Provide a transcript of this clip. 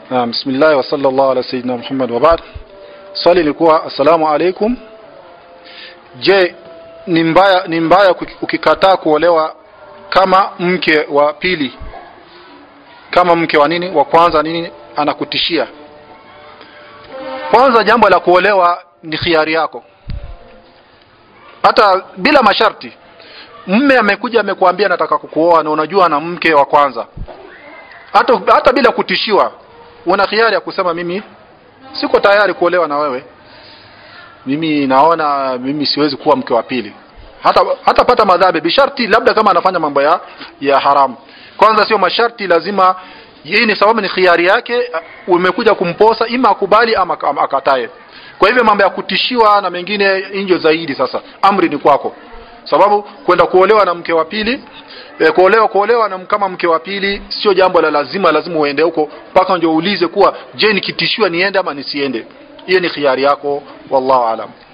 Bismillah wa sallallahu ala sayyidina Muhammad wa ba'd. Swali lilikuwa assalamu alaikum. Je, ni mbaya ukikataa kuolewa kama mke wa pili? Kama mke wa nini? Wa kwanza nini anakutishia? Kwanza jambo la kuolewa ni khiari yako. Hata bila masharti. Mume amekuja amekuambia nataka kukuoa na unajua na mke wa kwanza. Hata bila kutishiwa, una khiari ya kusema mimi siko tayari kuolewa na wewe. Mimi naona mimi siwezi kuwa mke wa pili. Hata pata madhambi bisharti labda kama anafanya mambo ya haramu. Kwanza sio masharti, lazima yeye ni sababu ni khiari yake, umekuja kumposa ima akubali ama akatae. Kwa hivyo mambo ya kutishiwa na mengine injo zaidi sasa. Amri ni kwako. Sababu kwenda kuolewa na mke wa pili, kuolewa na kama mke wa pili sio jambo la lazima uende huko mpaka ndio uulize kuwa je nikitishiwa niende ama nisiende. Hiyo ni khiari yako, wallahu alam.